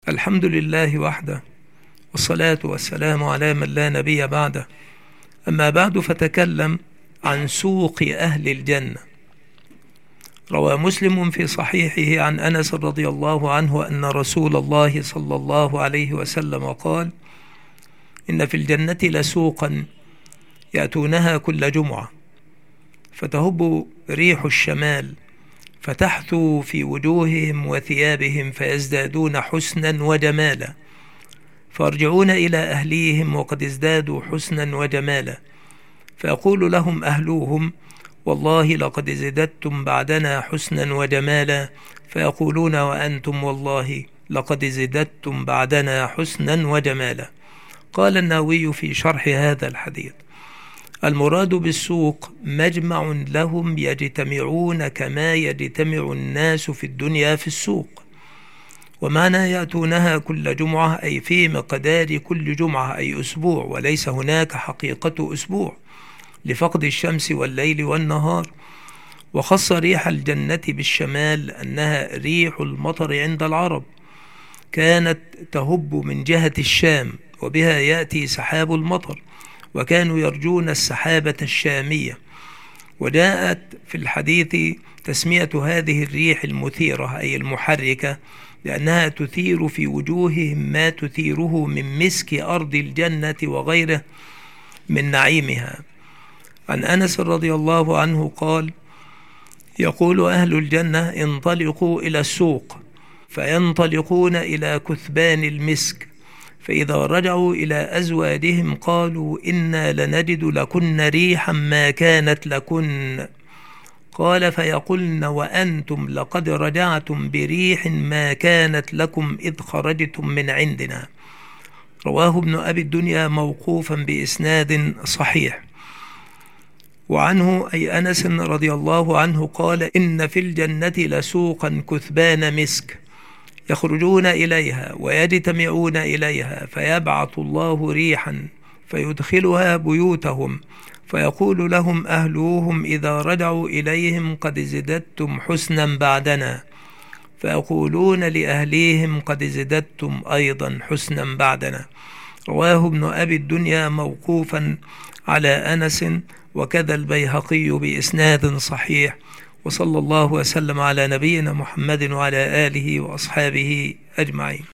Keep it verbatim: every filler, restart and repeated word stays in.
الحمد لله وحده، والصلاة والسلام على من لا نبي بعده. أما بعد، فتكلم عن سوق أهل الجنة. روى مسلم في صحيحه عن أنس رضي الله عنه أن رسول الله صلى الله عليه وسلم قال: إن في الجنة لسوقا يأتونها كل جمعة، فتهب ريح الشمال، فتحثو في وجوههم وثيابهم، فيزدادون حسنا وجمالا، فيرجعون إلى أهليهم وقد ازدادوا حسنا وجمالا، فيقول لهم أهلوهم: والله لقد ازددتم بعدنا حسنا وجمالا، فيقولون: وأنتم والله لقد ازددتم بعدنا حسنا وجمالا. قال النووي في شرح هذا الحديث: المراد بالسوق مجمع لهم يجتمعون كما يجتمع الناس في الدنيا في السوق. ومعنى يأتونها كل جمعة أي في مقدار كل جمعة، أي أسبوع، وليس هناك حقيقة أسبوع لفقد الشمس والليل والنهار. وخص ريح الجنة بالشمال أنها ريح المطر عند العرب، كانت تهب من جهة الشام، وبها يأتي سحاب المطر، وكانوا يرجون السحابة الشامية. وجاءت في الحديث تسمية هذه الريح المثيرة أي المحركة، لأنها تثير في وجوههم ما تثيره من مسك أرض الجنة وغيره من نعيمها. عن أنس رضي الله عنه قال: يقول أهل الجنة: انطلقوا إلى السوق، فينطلقون إلى كثبان المسك، فإذا رجعوا إلى أزواجهم قالوا: إنا لنجد لكن ريحا ما كانت لكن. قال: فيقولن: وأنتم لقد رجعتم بريح ما كانت لكم إذ خرجتم من عندنا. رواه ابن أبي الدنيا موقوفا بإسناد صحيح. وعنه أي أنس رضي الله عنه قال: إن في الجنة لسوقا كثبان مسك، يخرجون إليها ويجتمعون إليها، فيبعث الله ريحا فيدخلها بيوتهم، فيقول لهم أهلوهم إذا رجعوا إليهم: قد ازددتم حسنا بعدنا، فيقولون لأهليهم: قد ازددتم أيضا حسنا بعدنا. رواه ابن أبي الدنيا موقوفا على أنس، وكذا البيهقي بإسناد صحيح. وصلى الله وسلم على نبينا محمد وعلى آله وأصحابه أجمعين.